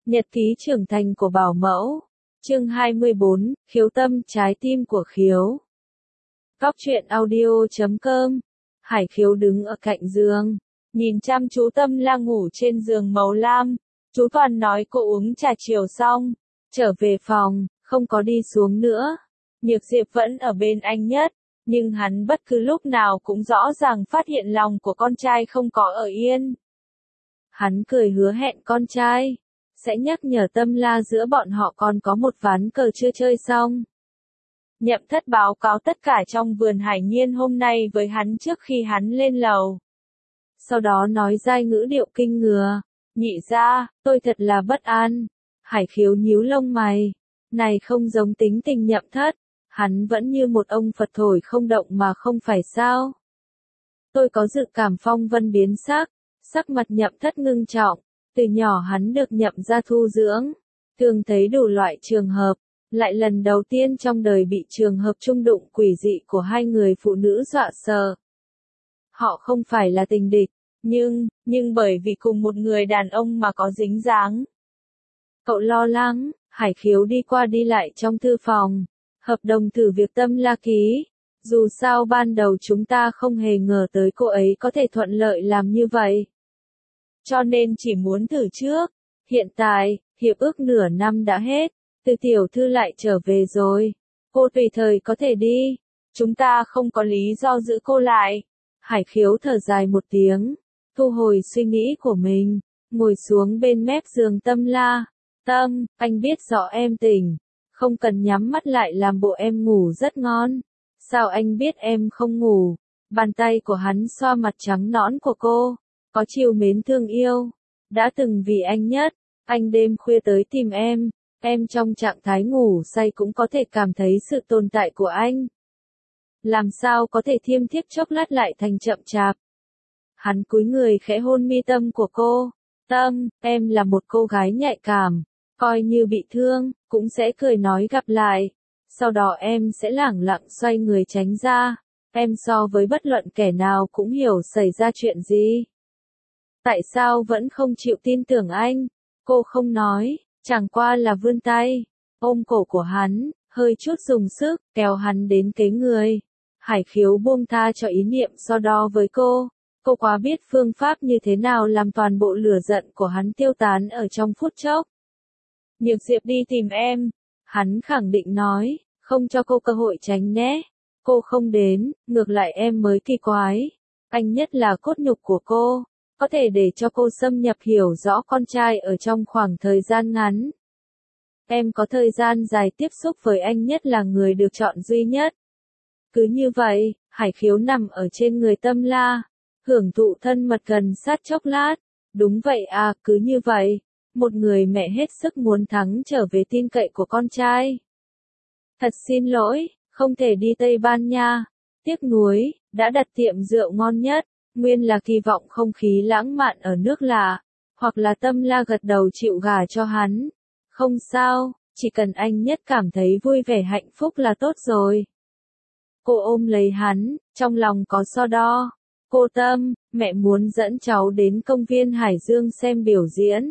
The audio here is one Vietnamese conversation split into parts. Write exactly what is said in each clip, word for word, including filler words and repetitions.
Nhật ký trưởng thành của bảo mẫu. Chương hai mươi bốn, khiếu tâm, trái tim của khiếu. Góc truyện audio chấm com. Hải Khiếu đứng ở cạnh giường, nhìn chăm chú Tâm La ngủ trên giường màu lam. Chú Toàn nói cô uống trà chiều xong, trở về phòng, không có đi xuống nữa. Nhược Diệp vẫn ở bên anh Nhất, nhưng hắn bất cứ lúc nào cũng rõ ràng phát hiện lòng của con trai không có ở yên. Hắn cười hứa hẹn con trai sẽ nhắc nhở Tâm La giữa bọn họ còn có một ván cờ chưa chơi xong. Nhậm Thất báo cáo tất cả trong vườn Hải Nhiên hôm nay với hắn trước khi hắn lên lầu. Sau đó nói giai ngữ điệu kinh ngừa, nhị ra, tôi thật là bất an. Hải Khiếu nhíu lông mày, này không giống tính tình Nhậm Thất, hắn vẫn như một ông Phật thổi không động mà không phải sao. Tôi có dự cảm phong vân biến sắc, sắc mặt Nhậm Thất ngưng trọng, từ nhỏ hắn được Nhậm gia thu dưỡng, thường thấy đủ loại trường hợp, lại lần đầu tiên trong đời bị trường hợp chung đụng quỷ dị của hai người phụ nữ dọa sợ. Họ không phải là tình địch, nhưng, nhưng bởi vì cùng một người đàn ông mà có dính dáng. Cậu lo lắng, Hải Khiếu đi qua đi lại trong thư phòng, hợp đồng thử việc Tâm La ký. Dù sao ban đầu chúng ta không hề ngờ tới cô ấy có thể thuận lợi làm như vậy. Cho nên chỉ muốn thử trước. Hiện tại, hiệp ước nửa năm đã hết, Từ tiểu thư lại trở về rồi. Cô tùy thời có thể đi. Chúng ta không có lý do giữ cô lại. Hải Khiếu thở dài một tiếng, thu hồi suy nghĩ của mình, ngồi xuống bên mép giường Tâm La. Tâm, anh biết rõ em tỉnh, không cần nhắm mắt lại làm bộ em ngủ rất ngon. Sao anh biết em không ngủ? Bàn tay của hắn xoa mặt trắng nõn của cô, có chiều mến thương yêu. Đã từng vì anh Nhất, anh đêm khuya tới tìm em, em trong trạng thái ngủ say cũng có thể cảm thấy sự tồn tại của anh. Làm sao có thể thiêm thiếp chốc lát lại thành chậm chạp? Hắn cúi người khẽ hôn mi tâm của cô. Tâm, em là một cô gái nhạy cảm, coi như bị thương, cũng sẽ cười nói gặp lại. Sau đó em sẽ lẳng lặng xoay người tránh ra. Em so với bất luận kẻ nào cũng hiểu xảy ra chuyện gì. Tại sao vẫn không chịu tin tưởng anh? Cô không nói, chẳng qua là vươn tay, ôm cổ của hắn, hơi chút dùng sức, kéo hắn đến kế người. Hải Khiếu buông tha cho ý niệm so đo với cô. Cô quá biết phương pháp như thế nào làm toàn bộ lửa giận của hắn tiêu tán ở trong phút chốc. Nhược Diệp đi tìm em. Hắn khẳng định nói, không cho cô cơ hội tránh né. Cô không đến, ngược lại em mới kỳ quái. Anh Nhất là cốt nhục của cô, có thể để cho cô xâm nhập hiểu rõ con trai ở trong khoảng thời gian ngắn. Em có thời gian dài tiếp xúc với anh Nhất là người được chọn duy nhất. Cứ như vậy, Hải Khiếu nằm ở trên người Tâm La, hưởng thụ thân mật gần sát chốc lát. Đúng vậy à, cứ như vậy. Một người mẹ hết sức muốn thắng trở về tin cậy của con trai. Thật xin lỗi, không thể đi Tây Ban Nha. Tiếc nuối, đã đặt tiệm rượu ngon nhất, nguyên là kỳ vọng không khí lãng mạn ở nước lạ, hoặc là Tâm La gật đầu chịu gả cho hắn. Không sao, chỉ cần anh Nhất cảm thấy vui vẻ hạnh phúc là tốt rồi. Cô ôm lấy hắn, trong lòng có so đo. Cô Tâm, mẹ muốn dẫn cháu đến công viên Hải Dương xem biểu diễn.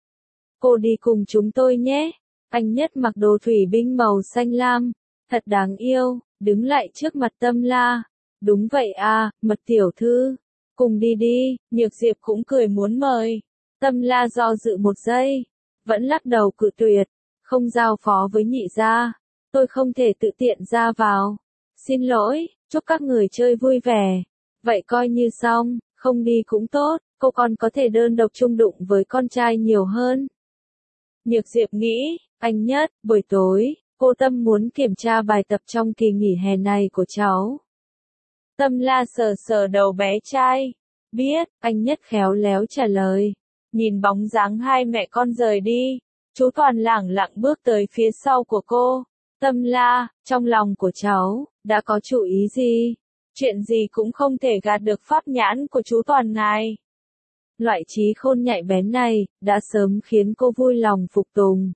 Cô đi cùng chúng tôi nhé. Anh Nhất mặc đồ thủy binh màu xanh lam, thật đáng yêu, đứng lại trước mặt Tâm La. Đúng vậy à, Mật tiểu thư, cùng đi đi. Nhược Diệp cũng cười muốn mời. Tâm La do dự một giây, vẫn lắc đầu cự tuyệt, không giao phó với nhị gia, tôi không thể tự tiện ra vào. Xin lỗi, chúc các người chơi vui vẻ. Vậy coi như xong, không đi cũng tốt, cô còn có thể đơn độc chung đụng với con trai nhiều hơn. Nhược Diệp nghĩ, anh Nhất, buổi tối, cô Tâm muốn kiểm tra bài tập trong kỳ nghỉ hè này của cháu. Tâm La sờ sờ đầu bé trai. Biết, anh Nhất khéo léo trả lời. Nhìn bóng dáng hai mẹ con rời đi, chú Toàn lẳng lặng bước tới phía sau của cô. Tâm La, trong lòng của cháu, đã có chủ ý gì? Chuyện gì cũng không thể gạt được pháp nhãn của chú Toàn ngài. Loại trí khôn nhạy bén này, đã sớm khiến cô vui lòng phục tùng.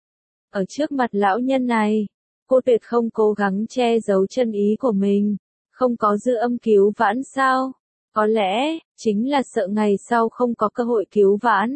Ở trước mặt lão nhân này, cô tuyệt không cố gắng che giấu chân ý của mình, không có dư âm cứu vãn sao? Có lẽ, chính là sợ ngày sau không có cơ hội cứu vãn.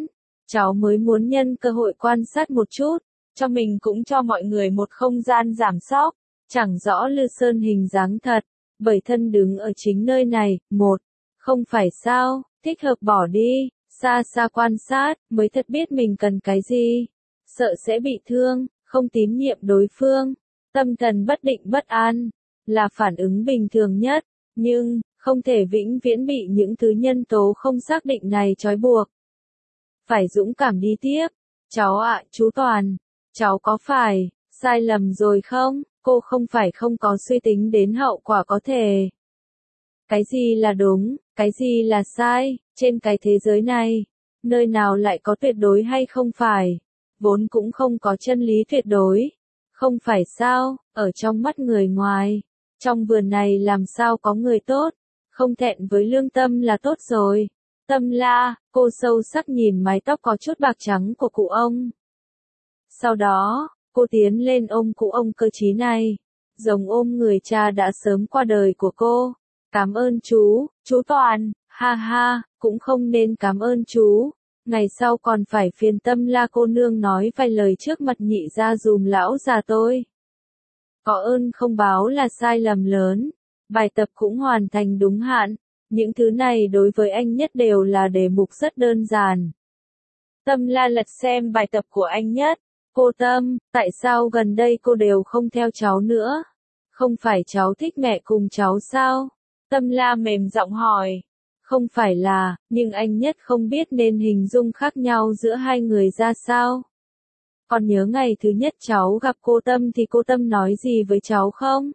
cháu mới muốn nhân cơ hội quan sát một chút, cho mình cũng cho mọi người một không gian giảm sóc, chẳng rõ Lư Sơn hình dáng thật, bởi thân đứng ở chính nơi này, một, không phải sao, thích hợp bỏ đi, xa xa quan sát, mới thật biết mình cần cái gì, sợ sẽ bị thương, không tín nhiệm đối phương, tâm thần bất định bất an, là phản ứng bình thường nhất, nhưng, không thể vĩnh viễn bị những thứ nhân tố không xác định này trói buộc. Phải dũng cảm đi tiếp, cháu ạ, chú Toàn, cháu có phải, sai lầm rồi không? Cô không phải không có suy tính đến hậu quả có thể. Cái gì là đúng, cái gì là sai, trên cái thế giới này, nơi nào lại có tuyệt đối hay không phải, vốn cũng không có chân lý tuyệt đối. Không phải sao, ở trong mắt người ngoài, trong vườn này làm sao có người tốt, không thẹn với lương tâm là tốt rồi. Tâm La, cô sâu sắc nhìn mái tóc có chút bạc trắng của cụ ông. Sau đó, cô tiến lên ôm cụ ông cơ trí này, giống ôm người cha đã sớm qua đời của cô. Cảm ơn chú, chú Toàn, ha ha, cũng không nên cảm ơn chú. Ngày sau còn phải phiền Tâm La cô nương nói vài lời trước mặt nhị ra dùm lão già tôi. Có ơn không báo là sai lầm lớn, bài tập cũng hoàn thành đúng hạn, những thứ này đối với anh Nhất đều là đề mục rất đơn giản. Tâm La lật xem bài tập của anh Nhất, cô Tâm, tại sao gần đây cô đều không theo cháu nữa? Không phải cháu thích mẹ cùng cháu sao? Tâm La mềm giọng hỏi. Không phải là, nhưng anh Nhất không biết nên hình dung khác nhau giữa hai người ra sao. Còn nhớ ngày thứ nhất cháu gặp cô Tâm thì cô Tâm nói gì với cháu không?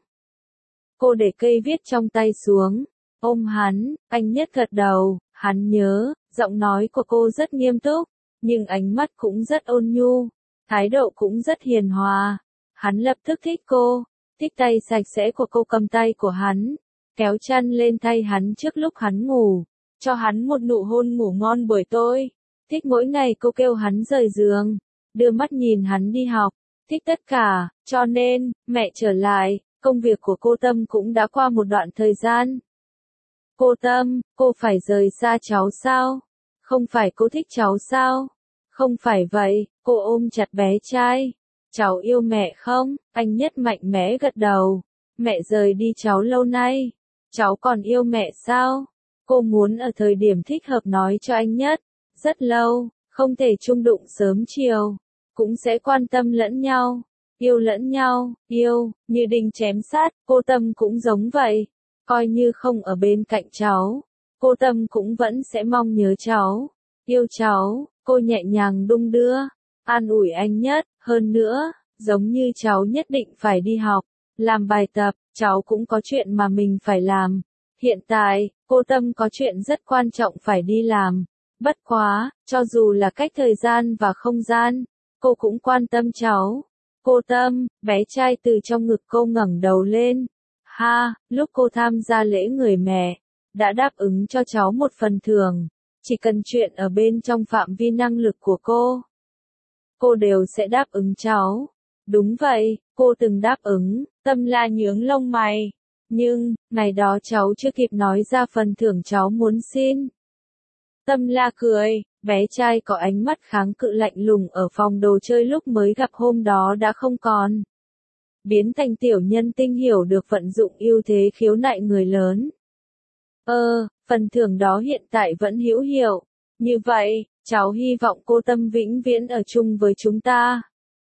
Cô để cây viết trong tay xuống, ôm hắn, anh Nhất gật đầu, hắn nhớ, giọng nói của cô rất nghiêm túc, nhưng ánh mắt cũng rất ôn nhu, thái độ cũng rất hiền hòa. Hắn lập tức thích cô, thích tay sạch sẽ của cô cầm tay của hắn, kéo chăn lên thay hắn trước lúc hắn ngủ, cho hắn một nụ hôn ngủ ngon buổi tối, thích mỗi ngày cô kêu hắn rời giường, đưa mắt nhìn hắn đi học, thích tất cả, cho nên, mẹ trở lại, công việc của cô Tâm cũng đã qua một đoạn thời gian. Cô Tâm, cô phải rời xa cháu sao? Không phải cô thích cháu sao? Không phải vậy, cô ôm chặt bé trai. Cháu yêu mẹ không? Anh Nhất mạnh mẽ gật đầu. Mẹ rời đi cháu lâu nay. Cháu còn yêu mẹ sao? Cô muốn ở thời điểm thích hợp nói cho anh Nhất. Rất lâu, không thể chung đụng sớm chiều. Cũng sẽ quan tâm lẫn nhau. Yêu lẫn nhau, yêu, như đinh chém sát, cô Tâm cũng giống vậy. Coi như không ở bên cạnh cháu, cô Tâm cũng vẫn sẽ mong nhớ cháu, yêu cháu, cô nhẹ nhàng đung đưa, an ủi anh Nhất, hơn nữa, giống như cháu nhất định phải đi học, làm bài tập, cháu cũng có chuyện mà mình phải làm. Hiện tại, cô Tâm có chuyện rất quan trọng phải đi làm, bất quá, cho dù là cách thời gian và không gian, cô cũng quan tâm cháu. Cô Tâm, bé trai từ trong ngực cô ngẩng đầu lên. Ha, lúc cô tham gia lễ người mẹ, đã đáp ứng cho cháu một phần thưởng, chỉ cần chuyện ở bên trong phạm vi năng lực của cô. Cô đều sẽ đáp ứng cháu. Đúng vậy, cô từng đáp ứng, Tâm La nhướng lông mày. Nhưng, ngày đó cháu chưa kịp nói ra phần thưởng cháu muốn xin. Tâm La cười, bé trai có ánh mắt kháng cự lạnh lùng ở phòng đồ chơi lúc mới gặp hôm đó đã không còn. Biến thành tiểu nhân tinh hiểu được vận dụng ưu thế khiếu nại người lớn. Ơ, phần thưởng đó hiện tại vẫn hữu hiệu. Như vậy, cháu hy vọng cô Tâm vĩnh viễn ở chung với chúng ta.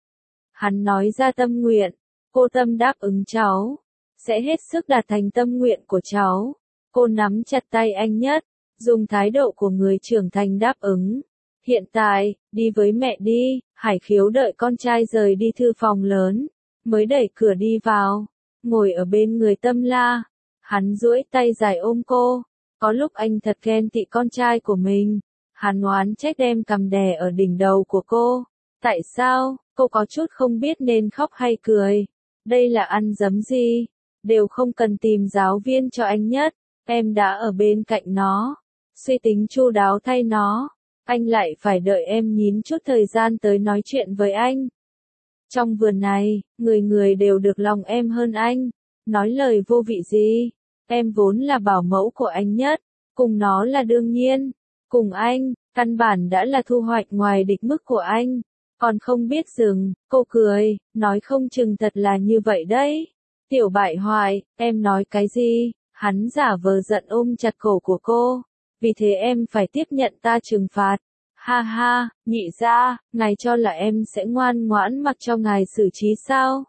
Hắn nói ra tâm nguyện, cô Tâm đáp ứng cháu, sẽ hết sức đạt thành tâm nguyện của cháu. Cô nắm chặt tay anh Nhất, dùng thái độ của người trưởng thành đáp ứng. Hiện tại, đi với mẹ đi, Hải Khiếu đợi con trai rời đi thư phòng lớn, mới đẩy cửa đi vào, ngồi ở bên người Tâm La. Hắn duỗi tay dài ôm cô, có lúc anh thật ghen tị con trai của mình. Hắn oán trách đem cằm đè ở đỉnh đầu của cô. Tại sao, cô có chút không biết nên khóc hay cười. Đây là ăn dấm gì, đều không cần tìm giáo viên cho anh Nhất, em đã ở bên cạnh nó, suy tính chu đáo thay nó, anh lại phải đợi em nhín chút thời gian tới nói chuyện với anh. Trong vườn này, người người đều được lòng em hơn anh, nói lời vô vị gì, em vốn là bảo mẫu của anh Nhất, cùng nó là đương nhiên, cùng anh, Căn bản đã là thu hoạch ngoài định mức của anh. Còn không biết dừng, cô cười, nói không chừng thật là như vậy đấy. Tiểu bại hoại, em nói cái gì? Hắn giả vờ giận ôm chặt cổ của cô. Vì thế em phải tiếp nhận ta trừng phạt. Ha ha, nhị gia, ngài cho là em sẽ ngoan ngoãn mặc cho ngài xử trí sao?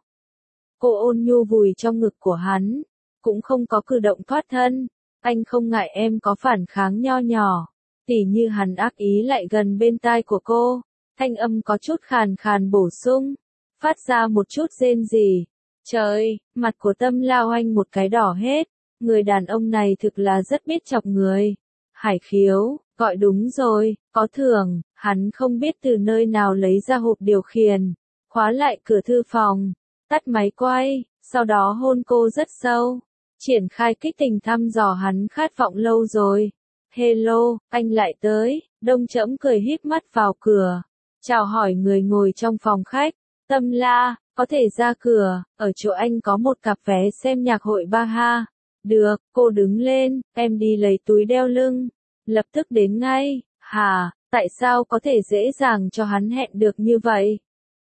Cô ôn nhu vùi trong ngực của hắn, cũng không có cử động thoát thân. Anh không ngại em có phản kháng nho nhỏ. Tỉ như hắn ác ý lại gần bên tai của cô. Thanh âm có chút khàn khàn bổ sung. Phát ra một chút rên rỉ. Trời, mặt của Tâm La oanh một cái đỏ hết. Người đàn ông này thực là rất biết chọc người. Hải Khiếu, gọi đúng rồi, có thưởng. Hắn không biết từ nơi nào lấy ra hộp điều khiển. Khóa lại cửa thư phòng. Tắt máy quay, sau đó hôn cô rất sâu. Triển khai kích tình thăm dò hắn khát vọng lâu rồi. Hello, anh lại tới. Đông Trẫm cười híp mắt vào cửa. Chào hỏi người ngồi trong phòng khách. Tâm La, có thể ra cửa, ở chỗ anh có một cặp vé xem nhạc hội ba ha. Được, cô đứng lên, em đi lấy túi đeo lưng. Lập tức đến ngay. Hà, tại sao có thể dễ dàng cho hắn hẹn được như vậy?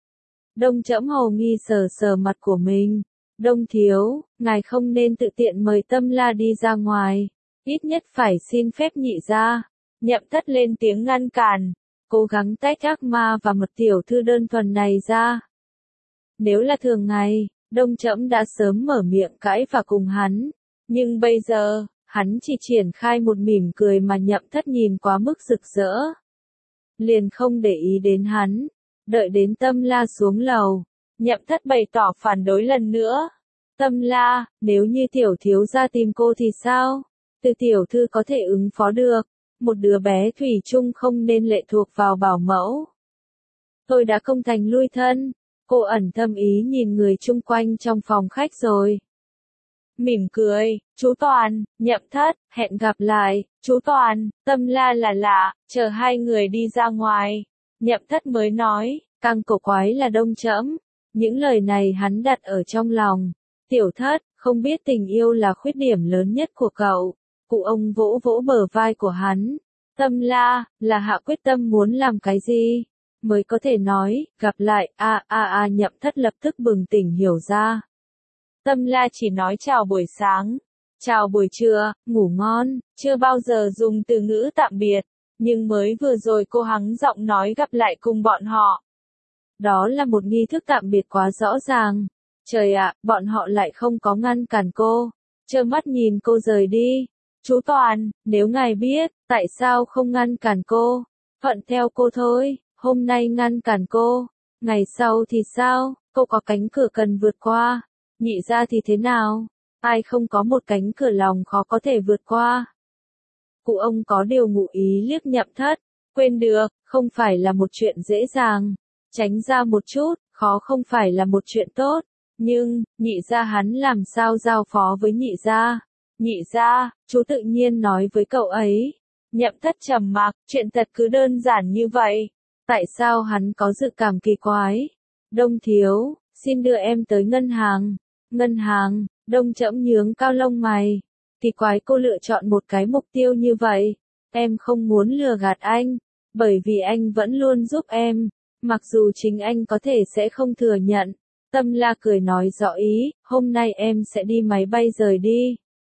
Đông Trẫm hồ nghi sờ sờ mặt của mình. Đông thiếu, ngài không nên tự tiện mời Tâm La đi ra ngoài. Ít nhất phải xin phép nhị gia. Nhậm Thất lên tiếng ngăn cản. Cố gắng tách ác ma và mật tiểu thư đơn thuần này ra. Nếu là thường ngày, Đông Trẫm đã sớm mở miệng cãi và cùng hắn. Nhưng bây giờ, hắn chỉ triển khai một mỉm cười mà Nhậm Thất nhìn quá mức rực rỡ. Liền không để ý đến hắn. Đợi đến Tâm La xuống lầu. Nhậm Thất bày tỏ phản đối lần nữa. Tâm La, nếu như tiểu thiếu gia tìm cô thì sao? Từ tiểu thư có thể ứng phó được. Một đứa bé thủy chung không nên lệ thuộc vào bảo mẫu. Tôi đã công thành lui thân. Cô ẩn thâm ý nhìn người chung quanh trong phòng khách rồi. Mỉm cười, chú Toàn, Nhậm Thất, hẹn gặp lại, chú Toàn, Tâm La là lạ, chờ hai người đi ra ngoài. Nhậm Thất mới nói, càng cổ quái là Đông Trẫm. Những lời này hắn đặt ở trong lòng. Tiểu Thất, không biết tình yêu là khuyết điểm lớn nhất của cậu. Cụ ông vỗ vỗ bờ vai của hắn. Tâm La, là hạ quyết tâm muốn làm cái gì? Mới có thể nói, gặp lại, a a a Nhậm Thất lập tức bừng tỉnh hiểu ra. Tâm La chỉ nói chào buổi sáng, chào buổi trưa, ngủ ngon, chưa bao giờ dùng từ ngữ tạm biệt. Nhưng mới vừa rồi cô hắng giọng nói gặp lại cùng bọn họ. Đó là một nghi thức tạm biệt quá rõ ràng. Trời ạ, bọn họ lại không có ngăn cản cô. Trơ mắt nhìn cô rời đi. Chú Toàn, nếu ngài biết, tại sao không ngăn cản cô? Thuận theo cô thôi, hôm nay ngăn cản cô. Ngày sau thì sao? Cô có cánh cửa cần vượt qua. Nhị gia thì thế nào? Ai không có một cánh cửa lòng khó có thể vượt qua? Cụ ông có điều ngụ ý liếc Nhậm Thất. Quên được, không phải là một chuyện dễ dàng. Tránh ra một chút, khó không phải là một chuyện tốt. Nhưng, nhị gia hắn làm sao giao phó với nhị gia? Nhị gia, chú tự nhiên nói với cậu ấy. Nhậm Thất trầm mặc, chuyện thật cứ đơn giản như vậy. Tại sao hắn có dự cảm kỳ quái? Đông thiếu, xin đưa em tới ngân hàng. Ngân hàng, Đông Trẫm nhướng cao lông mày. Kỳ quái cô lựa chọn một cái mục tiêu như vậy. Em không muốn lừa gạt anh, bởi vì anh vẫn luôn giúp em. Mặc dù chính anh có thể sẽ không thừa nhận. Tâm La cười nói rõ ý, hôm nay em sẽ đi máy bay rời đi.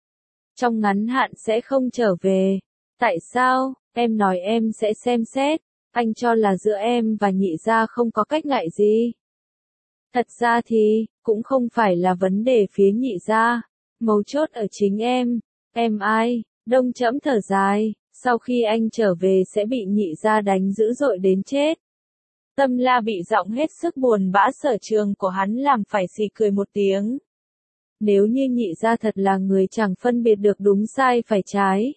Trong ngắn hạn sẽ không trở về. Tại sao? Em nói em sẽ xem xét. Anh cho là giữa em và nhị gia không có cách ngại gì. Thật ra thì, cũng không phải là vấn đề phía nhị gia. Mấu chốt ở chính em. Em ai? Đông Trẫm thở dài. Sau khi anh trở về sẽ bị nhị gia đánh dữ dội đến chết. Tâm La bị giọng hết sức buồn bã sở trường của hắn làm phải xì cười một tiếng. Nếu như nhị gia thật là người chẳng phân biệt được đúng sai phải trái.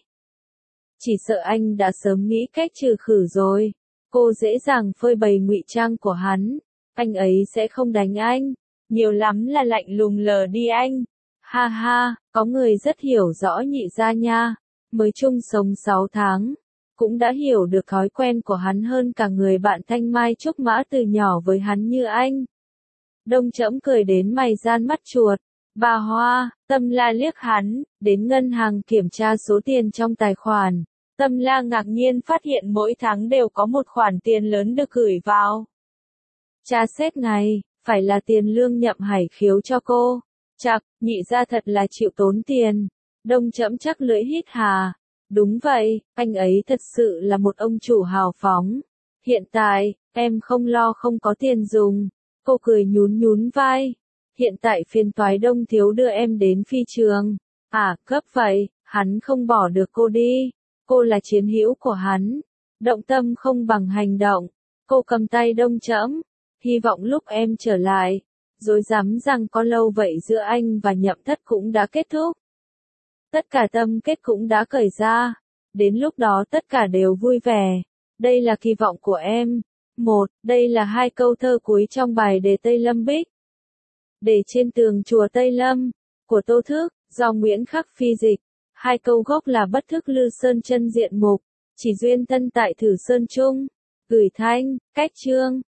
Chỉ sợ anh đã sớm nghĩ cách trừ khử rồi. Cô dễ dàng phơi bày ngụy trang của hắn. Anh ấy sẽ không đánh anh. Nhiều lắm là lạnh lùng lờ đi anh. Ha ha, có người rất hiểu rõ nhị gia nha. Mới chung sống sáu tháng. Cũng đã hiểu được thói quen của hắn hơn cả người bạn thanh mai trúc mã từ nhỏ với hắn như anh. Đông Trẫm cười đến mày gian mắt chuột. Bà Hoa, Tâm La liếc hắn, đến ngân hàng kiểm tra số tiền trong tài khoản. Tâm La ngạc nhiên phát hiện mỗi tháng đều có một khoản tiền lớn được gửi vào. Tra xét ngay, phải là tiền lương Nhậm Hải Khiếu cho cô. Chặc, nhị ra thật là chịu tốn tiền. Đông Trẫm chắc lưỡi hít hà. Đúng vậy, anh ấy thật sự là một ông chủ hào phóng. Hiện tại, em không lo không có tiền dùng. Cô cười nhún nhún vai. Hiện tại phiền toái Đông thiếu đưa em đến phi trường. À, cấp vậy, hắn không bỏ được cô đi. Cô là chiến hữu của hắn. Động tâm không bằng hành động. Cô cầm tay Đông Trẫm. Hy vọng lúc em trở lại, rồi dám rằng có lâu vậy giữa anh và Nhậm Thất cũng đã kết thúc. Tất cả tâm kết cũng đã cởi ra. Đến lúc đó tất cả đều vui vẻ. Đây là kỳ vọng của em. Một, đây là hai câu thơ cuối trong bài Đề Tây Lâm Bích. Để trên tường chùa Tây Lâm, của Tô Thức, do Nguyễn Khắc Phi dịch. Hai câu gốc là Bất Thức Lư Sơn Chân Diện Mục, chỉ duyên tân tại Thử Sơn Trung. Gửi Thanh, Cách Chương.